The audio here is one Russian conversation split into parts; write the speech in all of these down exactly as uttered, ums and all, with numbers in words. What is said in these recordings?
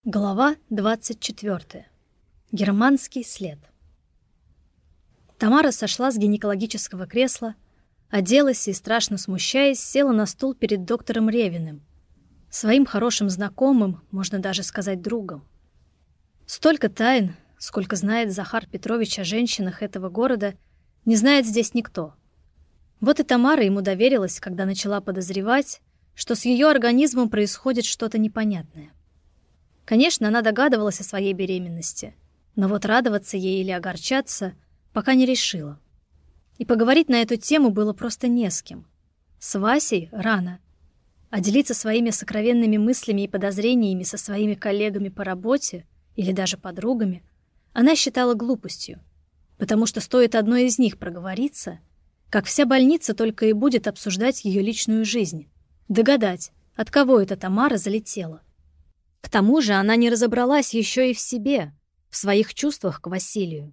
Глава двадцать четвёртая. Германский след. Тамара сошла с гинекологического кресла, оделась и, страшно смущаясь, села на стул перед доктором Ревиным, своим хорошим знакомым, можно даже сказать, другом. Столько тайн, сколько знает Захар Петрович о женщинах этого города, не знает здесь никто. Вот и Тамара ему доверилась, когда начала подозревать, что с ее организмом происходит что-то непонятное. Конечно, она догадывалась о своей беременности, но вот радоваться ей или огорчаться пока не решила. И поговорить на эту тему было просто не с кем. С Васей рано, а делиться своими сокровенными мыслями и подозрениями со своими коллегами по работе или даже подругами она считала глупостью, потому что стоит одной из них проговориться, как вся больница только и будет обсуждать ее личную жизнь, догадать, от кого эта Тамара залетела. К тому же она не разобралась еще и в себе, в своих чувствах к Василию.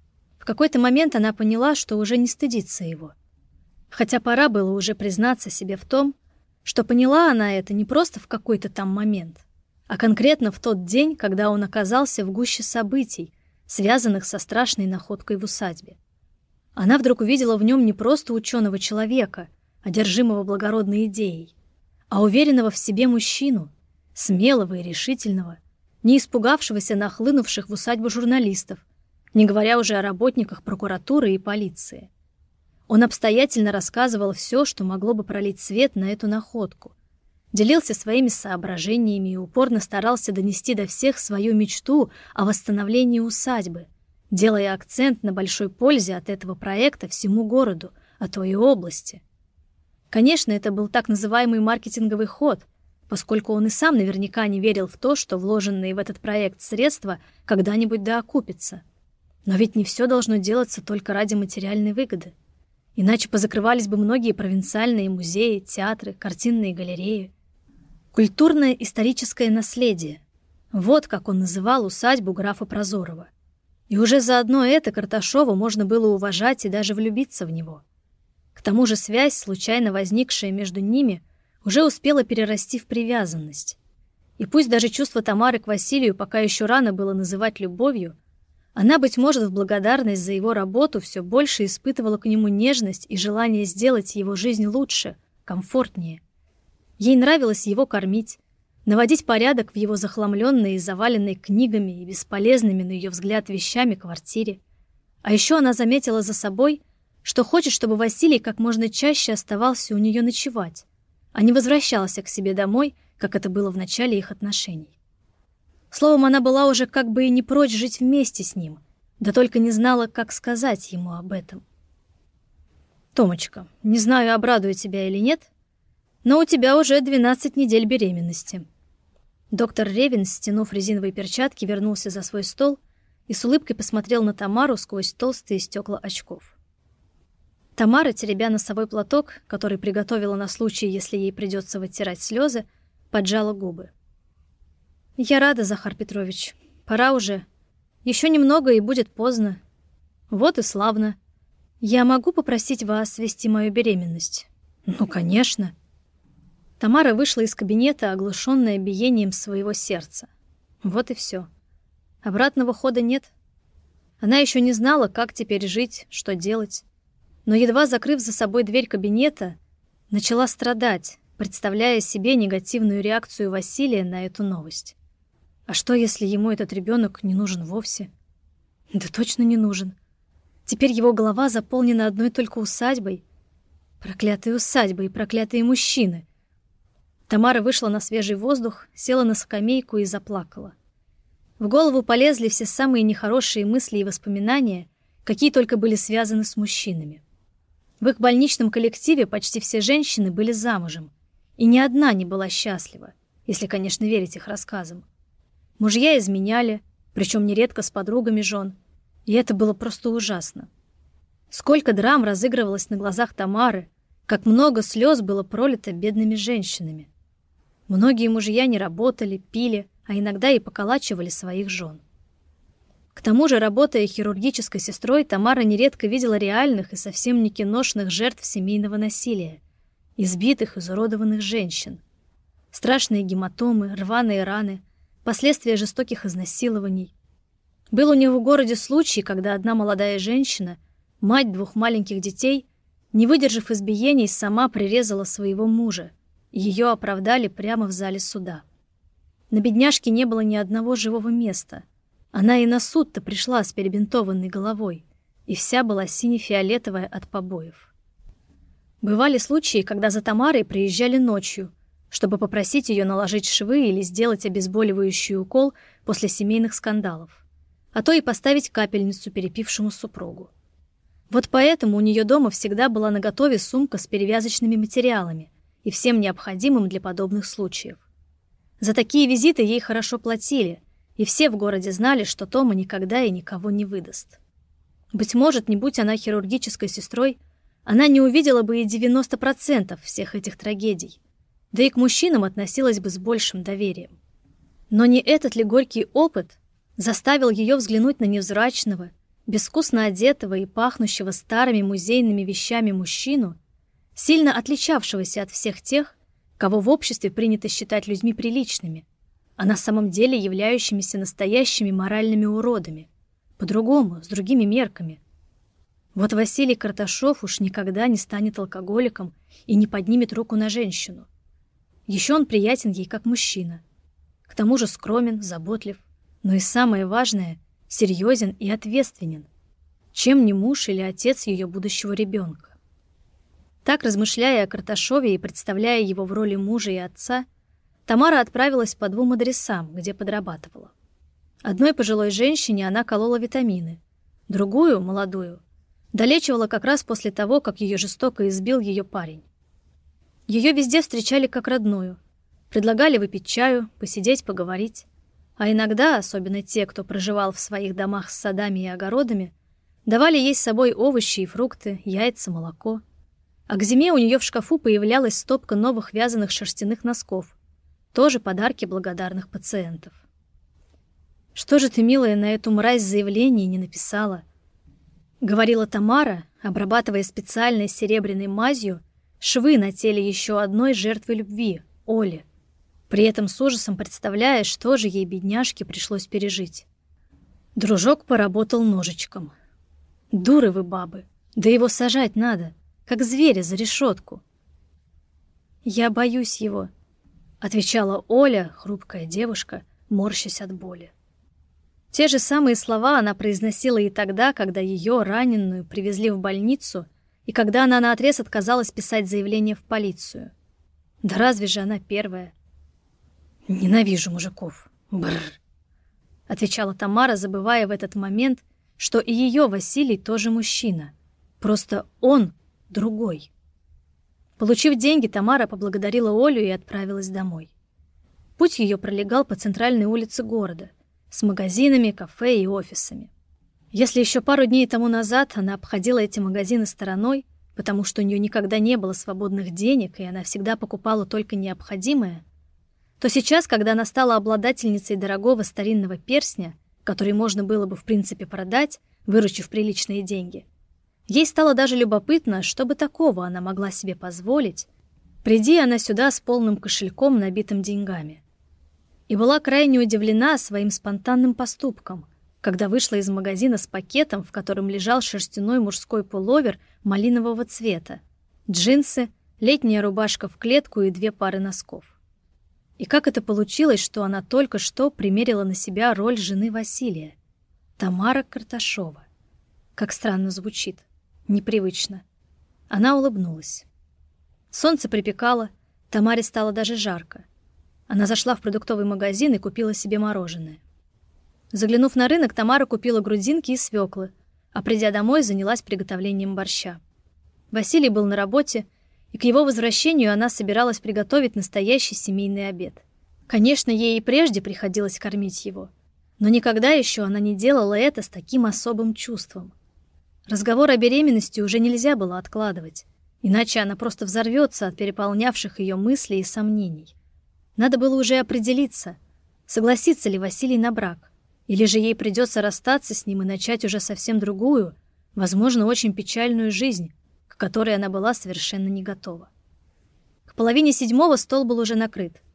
В какой-то момент она поняла, что уже не стыдится его. Хотя пора было уже признаться себе в том, что поняла она это не просто в какой-то там момент, а конкретно в тот день, когда он оказался в гуще событий, связанных со страшной находкой в усадьбе. Она вдруг увидела в нем не просто ученого человека, одержимого благородной идеей, а уверенного в себе мужчину, смелого и решительного, не испугавшегося нахлынувших в усадьбу журналистов, не говоря уже о работниках прокуратуры и полиции. Он обстоятельно рассказывал все, что могло бы пролить свет на эту находку, делился своими соображениями и упорно старался донести до всех свою мечту о восстановлении усадьбы, делая акцент на большой пользе от этого проекта всему городу, а то и области. Конечно, это был так называемый маркетинговый ход, поскольку он и сам наверняка не верил в то, что вложенные в этот проект средства когда-нибудь доокупятся. Но ведь не все должно делаться только ради материальной выгоды. Иначе позакрывались бы многие провинциальные музеи, театры, картинные галереи. Культурное историческое наследие. Вот как он называл усадьбу графа Прозорова. И уже заодно это Карташову можно было уважать и даже влюбиться в него. К тому же связь, случайно возникшая между ними, уже успела перерасти в привязанность. И пусть даже чувство Тамары к Василию пока еще рано было называть любовью, она, быть может, в благодарность за его работу все больше испытывала к нему нежность и желание сделать его жизнь лучше, комфортнее. Ей нравилось его кормить, наводить порядок в его захламленной и заваленной книгами и бесполезными, на ее взгляд, вещами квартире. А еще она заметила за собой, что хочет, чтобы Василий как можно чаще оставался у нее ночевать, а не возвращался к себе домой, как это было в начале их отношений. Словом, она была уже как бы и не прочь жить вместе с ним, да только не знала, как сказать ему об этом. «Томочка, не знаю, обрадую тебя или нет, но у тебя уже двенадцать недель беременности». Доктор Ревин, стянув резиновые перчатки, вернулся за свой стол и с улыбкой посмотрел на Тамару сквозь толстые стекла очков. Тамара, теребя носовой платок, который приготовила на случай, если ей придется вытирать слезы, поджала губы. «Я рада, Захар Петрович. Пора уже. Еще немного, и будет поздно. Вот и славно. Я могу попросить вас вести мою беременность?» «Ну, конечно». Тамара вышла из кабинета, оглушенная биением своего сердца. Вот и все. Обратного хода нет. Она еще не знала, как теперь жить, что делать. Но, едва закрыв за собой дверь кабинета, начала страдать, представляя себе негативную реакцию Василия на эту новость. А что, если ему этот ребенок не нужен вовсе? Да точно не нужен. Теперь его голова заполнена одной только усадьбой. Проклятые усадьбы и проклятые мужчины. Тамара вышла на свежий воздух, села на скамейку и заплакала. В голову полезли все самые нехорошие мысли и воспоминания, какие только были связаны с мужчинами. В их больничном коллективе почти все женщины были замужем, и ни одна не была счастлива, если, конечно, верить их рассказам. Мужья изменяли, причем нередко с подругами жен, и это было просто ужасно. Сколько драм разыгрывалось на глазах Тамары, как много слез было пролито бедными женщинами. Многие мужья не работали, пили, а иногда и поколачивали своих жен. К тому же, работая хирургической сестрой, Тамара нередко видела реальных и совсем не киношных жертв семейного насилия, избитых, изуродованных женщин. Страшные гематомы, рваные раны, последствия жестоких изнасилований. Был у него в городе случай, когда одна молодая женщина, мать двух маленьких детей, не выдержав избиений, сама прирезала своего мужа, и ее оправдали прямо в зале суда. На бедняжке не было ни одного живого места. Она и на суд-то пришла с перебинтованной головой, и вся была сине-фиолетовая от побоев. Бывали случаи, когда за Тамарой приезжали ночью, чтобы попросить ее наложить швы или сделать обезболивающий укол после семейных скандалов, а то и поставить капельницу перепившему супругу. Вот поэтому у нее дома всегда была наготове сумка с перевязочными материалами и всем необходимым для подобных случаев. За такие визиты ей хорошо платили, и все в городе знали, что Тома никогда и никого не выдаст. Быть может, не будь она хирургической сестрой, она не увидела бы и девяносто процентов всех этих трагедий, да и к мужчинам относилась бы с большим доверием. Но не этот ли горький опыт заставил ее взглянуть на невзрачного, безвкусно одетого и пахнущего старыми музейными вещами мужчину, сильно отличавшегося от всех тех, кого в обществе принято считать людьми приличными, а на самом деле являющимися настоящими моральными уродами, по-другому, с другими мерками. Вот Василий Карташов уж никогда не станет алкоголиком и не поднимет руку на женщину. Еще он приятен ей как мужчина. К тому же скромен, заботлив, но и самое важное — серьезен и ответственен, чем не муж или отец ее будущего ребенка. Так, размышляя о Карташове и представляя его в роли мужа и отца, Тамара отправилась по двум адресам, где подрабатывала. Одной пожилой женщине она колола витамины, другую, молодую, долечивала как раз после того, как ее жестоко избил ее парень. Ее везде встречали как родную, предлагали выпить чаю, посидеть, поговорить. А иногда, особенно те, кто проживал в своих домах с садами и огородами, давали ей с собой овощи и фрукты, яйца, молоко. А к зиме у нее в шкафу появлялась стопка новых вязаных шерстяных носков, тоже подарки благодарных пациентов. «Что же ты, милая, на эту мразь заявление не написала?» — говорила Тамара, обрабатывая специальной серебряной мазью швы на теле еще одной жертвы любви, Оли, при этом с ужасом представляя, что же ей, бедняжке, пришлось пережить. Дружок поработал ножичком. «Дуры вы, бабы, да его сажать надо, как зверя за решетку». «Я боюсь его», — отвечала Оля, хрупкая девушка, морщась от боли. Те же самые слова она произносила и тогда, когда ее, раненую, привезли в больницу, и когда она наотрез отказалась писать заявление в полицию. Да разве же она первая? «Ненавижу мужиков. Бррр», — отвечала Тамара, забывая в этот момент, что и ее Василий тоже мужчина. Просто он другой. Получив деньги, Тамара поблагодарила Олю и отправилась домой. Путь ее пролегал по центральной улице города, с магазинами, кафе и офисами. Если еще пару дней тому назад она обходила эти магазины стороной, потому что у нее никогда не было свободных денег, и она всегда покупала только необходимое, то сейчас, когда она стала обладательницей дорогого старинного перстня, который можно было бы в принципе продать, выручив приличные деньги, ей стало даже любопытно, что бы такого она могла себе позволить, приди она сюда с полным кошельком, набитым деньгами. И была крайне удивлена своим спонтанным поступком, когда вышла из магазина с пакетом, в котором лежал шерстяной мужской пуловер малинового цвета, джинсы, летняя рубашка в клетку и две пары носков. И как это получилось, что она только что примерила на себя роль жены Василия? Тамара Карташова. Как странно звучит. Непривычно. Она улыбнулась. Солнце припекало, Тамаре стало даже жарко. Она зашла в продуктовый магазин и купила себе мороженое. Заглянув на рынок, Тамара купила грудинки и свеклы, а придя домой, занялась приготовлением борща. Василий был на работе, и к его возвращению она собиралась приготовить настоящий семейный обед. Конечно, ей и прежде приходилось кормить его, но никогда еще она не делала это с таким особым чувством. Разговор о беременности уже нельзя было откладывать, иначе она просто взорвется от переполнявших ее мыслей и сомнений. Надо было уже определиться, согласится ли Василий на брак, или же ей придется расстаться с ним и начать уже совсем другую, возможно, очень печальную жизнь, к которой она была совершенно не готова. К половине седьмого стол был уже накрыт.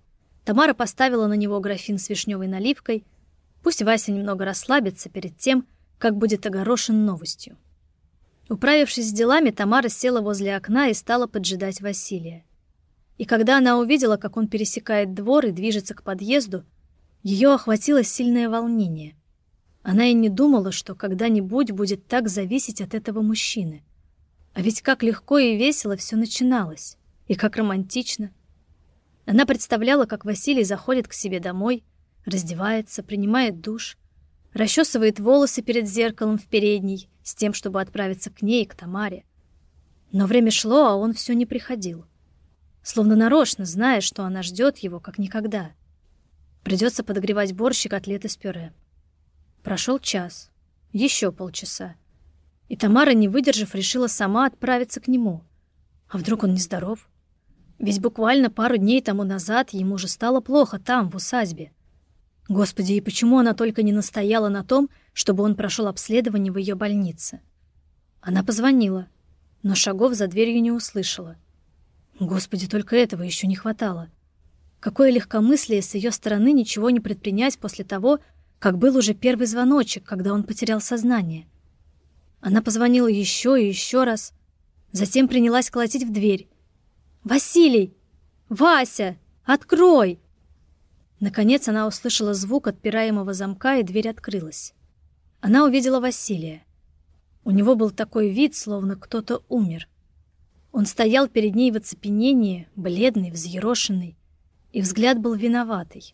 Тамара поставила на него графин с вишневой наливкой. Пусть Вася немного расслабится перед тем, как будет огорошен новостью. Управившись с делами, Тамара села возле окна и стала поджидать Василия. И когда она увидела, как он пересекает двор и движется к подъезду, ее охватило сильное волнение. Она и не думала, что когда-нибудь будет так зависеть от этого мужчины. А ведь как легко и весело все начиналось, и как романтично. Она представляла, как Василий заходит к себе домой, раздевается, принимает душ, расчесывает волосы перед зеркалом в передней с тем, чтобы отправиться к ней и к Тамаре. Но время шло, а он все не приходил. Словно нарочно, зная, что она ждет его, как никогда. Придется подогревать борщ и котлеты с пюре. Прошел час, еще полчаса. И Тамара, не выдержав, решила сама отправиться к нему. А вдруг он нездоров? Ведь буквально пару дней тому назад ему же стало плохо там, в усадьбе. Господи, и почему она только не настояла на том, чтобы он прошел обследование в ее больнице? Она позвонила, но шагов за дверью не услышала. Господи, только этого еще не хватало. Какое легкомыслие с ее стороны ничего не предпринять после того, как был уже первый звоночек, когда он потерял сознание. Она позвонила еще и еще раз, затем принялась колотить в дверь. «Василий! Вася! Открой!» Наконец она услышала звук отпираемого замка, и дверь открылась. Она увидела Василия. У него был такой вид, словно кто-то умер. Он стоял перед ней в оцепенении, бледный, взъерошенный, и взгляд был виноватый.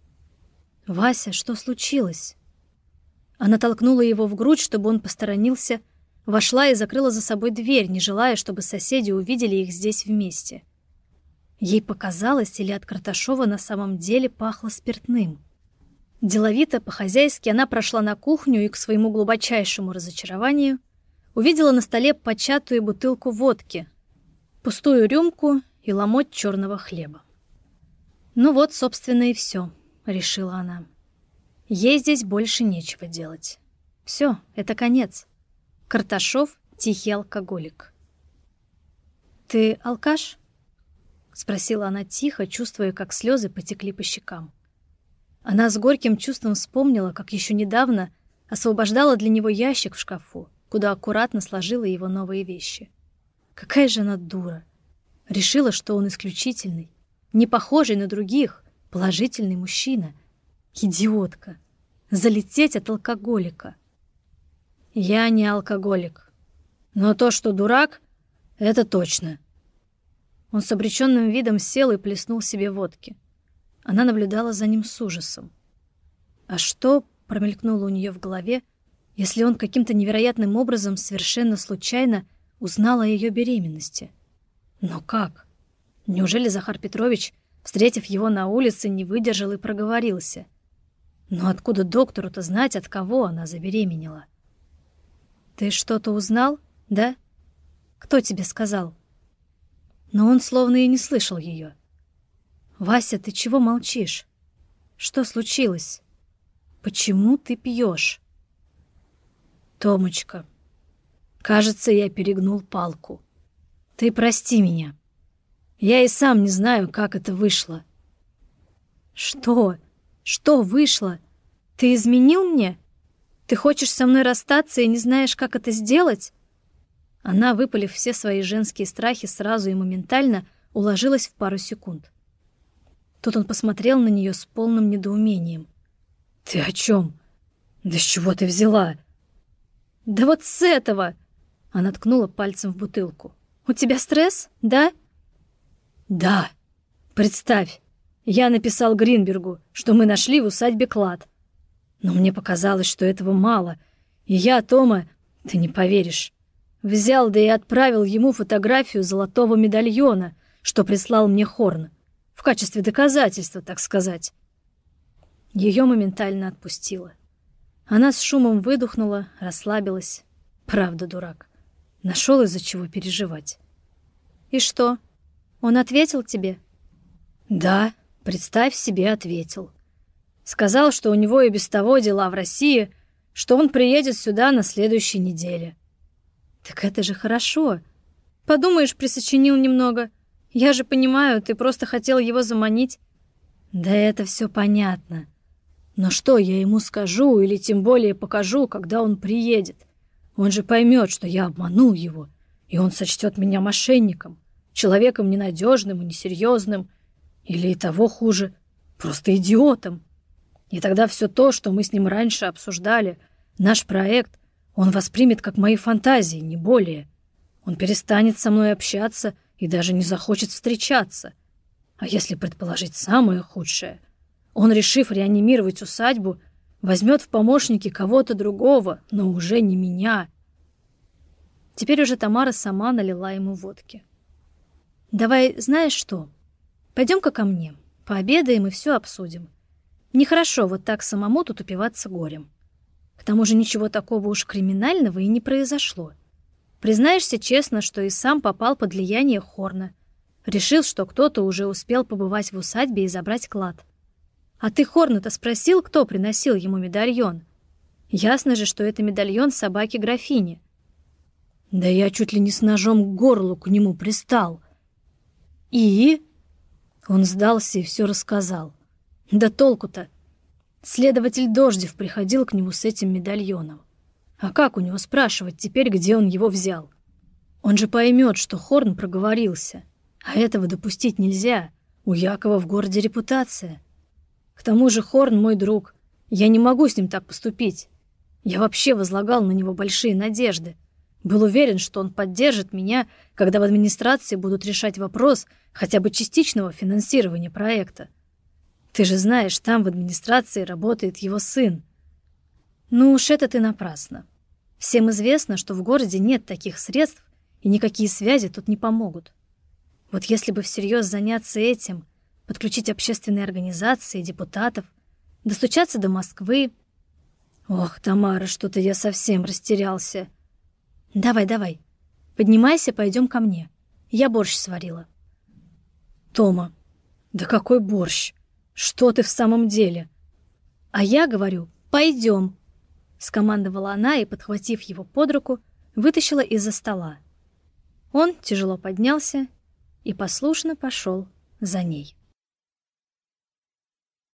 «Вася, что случилось?» Она толкнула его в грудь, чтобы он посторонился, вошла и закрыла за собой дверь, не желая, чтобы соседи увидели их здесь вместе. Ей показалось, или от Карташова на самом деле пахло спиртным. Деловито, по-хозяйски она прошла на кухню и, к своему глубочайшему разочарованию, увидела на столе початую бутылку водки, пустую рюмку и ломоть черного хлеба. «Ну вот, собственно, и все», — решила она. «Ей здесь больше нечего делать. Все, это конец. Карташов — тихий алкоголик». «Ты алкаш?» — спросила она тихо, чувствуя, как слезы потекли по щекам. Она с горьким чувством вспомнила, как еще недавно освобождала для него ящик в шкафу, куда аккуратно сложила его новые вещи. Какая же она дура! Решила, что он исключительный, не похожий на других, положительный мужчина. Идиотка! Залететь от алкоголика. «Я не алкоголик. Но то, что дурак, это точно». Он с обреченным видом сел и плеснул себе водки. Она наблюдала за ним с ужасом. А что, промелькнуло у нее в голове, если он каким-то невероятным образом совершенно случайно узнал о ее беременности? Но как? Неужели Захар Петрович, встретив его на улице, не выдержал и проговорился? Но откуда доктору-то знать, от кого она забеременела? «Ты что-то узнал, да? Кто тебе сказал?» Но он словно и не слышал ее. «Вася, ты чего молчишь? Что случилось? Почему ты пьешь?» «Томочка, кажется, я перегнул палку. Ты прости меня. Я и сам не знаю, как это вышло». «Что? Что вышло? Ты изменил мне? Ты хочешь со мной расстаться и не знаешь, как это сделать?» Она, выпалив все свои женские страхи сразу и моментально, уложилась в пару секунд. Тут он посмотрел на нее с полным недоумением. «Ты о чем? Да с чего ты взяла?» «Да вот с этого!» Она ткнула пальцем в бутылку. «У тебя стресс, да?» «Да. Представь, я написал Гринбергу, что мы нашли в усадьбе клад. Но мне показалось, что этого мало, и я, Тома, ты не поверишь, взял да и отправил ему фотографию золотого медальона, что прислал мне Хорн, в качестве доказательства, так сказать». Ее моментально отпустило. Она с шумом выдохнула, расслабилась. Правда, дурак. Нашел из-за чего переживать. «И что, он ответил тебе?» «Да, представь себе, ответил. Сказал, что у него и без того дела в России, что он приедет сюда на следующей неделе». «Так это же хорошо. Подумаешь, присочинил немного. Я же понимаю, ты просто хотел его заманить». Да это все понятно. Но что я ему скажу или тем более покажу, когда он приедет? Он же поймет, что я обманул его, и он сочтет меня мошенником, человеком ненадежным и несерьезным, или и того хуже, просто идиотом. И тогда все то, что мы с ним раньше обсуждали, наш проект, он воспримет как мои фантазии, не более. Он перестанет со мной общаться и даже не захочет встречаться. А если предположить самое худшее, он, решив реанимировать усадьбу, возьмет в помощники кого-то другого, но уже не меня. Теперь уже Тамара сама налила ему водки. «Давай, знаешь что? Пойдем-ка ко мне, пообедаем и все обсудим. Нехорошо вот так самому тут упиваться горем. К тому же ничего такого уж криминального и не произошло. Признаешься честно, что и сам попал под влияние Хорна. Решил, что кто-то уже успел побывать в усадьбе и забрать клад. А ты Хорна-то спросил, кто приносил ему медальон? Ясно же, что это медальон собаки-графини». «Да я чуть ли не с ножом к горлу к нему пристал». «И?» Он сдался и все рассказал. «Да толку-то? Следователь Дождев приходил к нему с этим медальоном. А как у него спрашивать теперь, где он его взял? Он же поймет, что Хорн проговорился. А этого допустить нельзя. У Якова в городе репутация. К тому же Хорн мой друг. Я не могу с ним так поступить. Я вообще возлагал на него большие надежды. Был уверен, что он поддержит меня, когда в администрации будут решать вопрос хотя бы частичного финансирования проекта. Ты же знаешь, там в администрации работает его сын. Ну уж это ты напрасно. Всем известно, что в городе нет таких средств, и никакие связи тут не помогут. Вот если бы всерьез заняться этим, подключить общественные организации, депутатов, достучаться до Москвы... Ох, Тамара, что-то я совсем растерялся. Давай, давай, поднимайся, пойдем ко мне. Я борщ сварила. Тома, да какой борщ? Что ты в самом деле? А я говорю, пойдем, скомандовала она и, подхватив его под руку, вытащила из-за стола. Он тяжело поднялся и послушно пошел за ней.